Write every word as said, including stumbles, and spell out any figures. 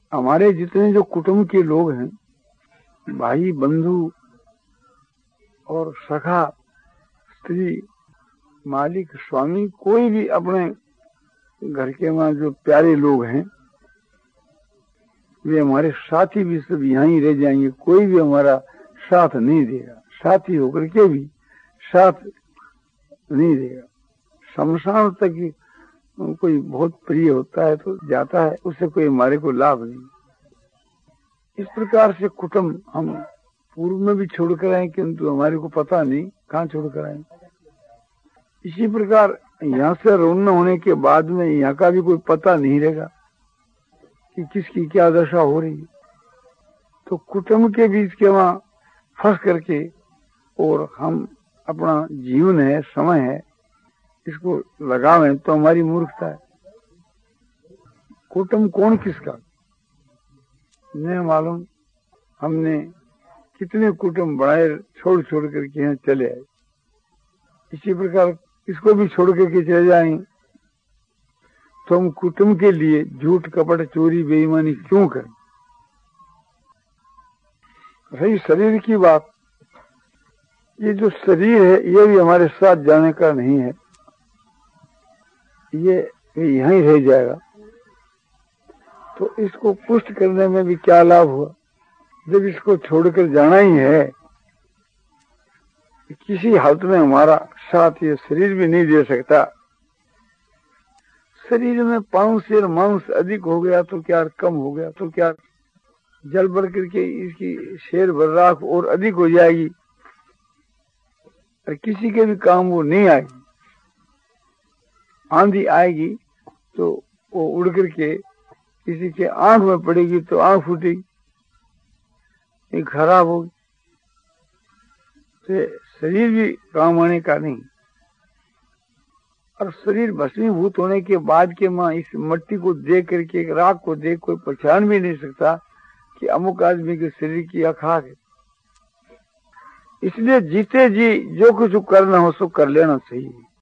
हमारे जितने जो कुटुंब के लोग हैं, भाई बंधु और सखा, स्त्री, मालिक, स्वामी, कोई भी अपने घर के वहां जो प्यारे लोग हैं वे हमारे साथी भी सब यहाँ ही रह जाएंगे। कोई भी हमारा साथ नहीं देगा, साथी होकर के भी साथ नहीं देगा। शमशान तक ही कोई बहुत प्रिय होता है तो जाता है, उससे कोई हमारे को लाभ नहीं। इस प्रकार से कुटुंब हम पूर्व में भी छोड़कर आए, किंतु हमारे को पता नहीं कहाँ छोड़कर आए। इसी प्रकार यहाँ से रवाना होने के बाद में यहाँ का भी कोई पता नहीं रहेगा कि किसकी क्या दशा हो रही है। तो कुटुंब के बीच के वहां फंस करके और हम अपना जीवन है, समय है, इसको लगावें तो हमारी मूर्खता है। कुटुंब कौन किसका नहीं मालूम। हमने कितने कुटुंब बनाए, छोड़ छोड़ करके यहाँ चले आए। इसी प्रकार इसको भी छोड़ करके चले जाएं तो हम कुटुंब के लिए झूठ, कपट, चोरी, बेईमानी क्यों करें। रही शरीर की बात, ये जो शरीर है ये भी हमारे साथ जाने का नहीं है, ये यहीं रह जाएगा। तो इसको पुष्ट करने में भी क्या लाभ हुआ जब इसको छोड़कर जाना ही है। किसी हालत में हमारा साथ ये शरीर भी नहीं दे सकता। शरीर में पांच और मांस अधिक हो गया तो क्या, कम हो गया तो क्या, जल भर करके इसकी शेर बर्राक और अधिक हो जाएगी और किसी के भी काम वो नहीं आएगी। आंधी आएगी तो वो उड़ करके किसी के आंख में पड़ेगी तो आंख फूटेगी, ये खराब होगी। तो शरीर भी काम आने का नहीं। और शरीर भस्मीभूत होने के बाद के मां इस मट्टी को देख करके, राख को देख कोई पहचान भी नहीं सकता कि अमुक आदमी के शरीर की अखाक है। इसलिए जीते जी जो कुछ करना हो सो कर लेना चाहिए।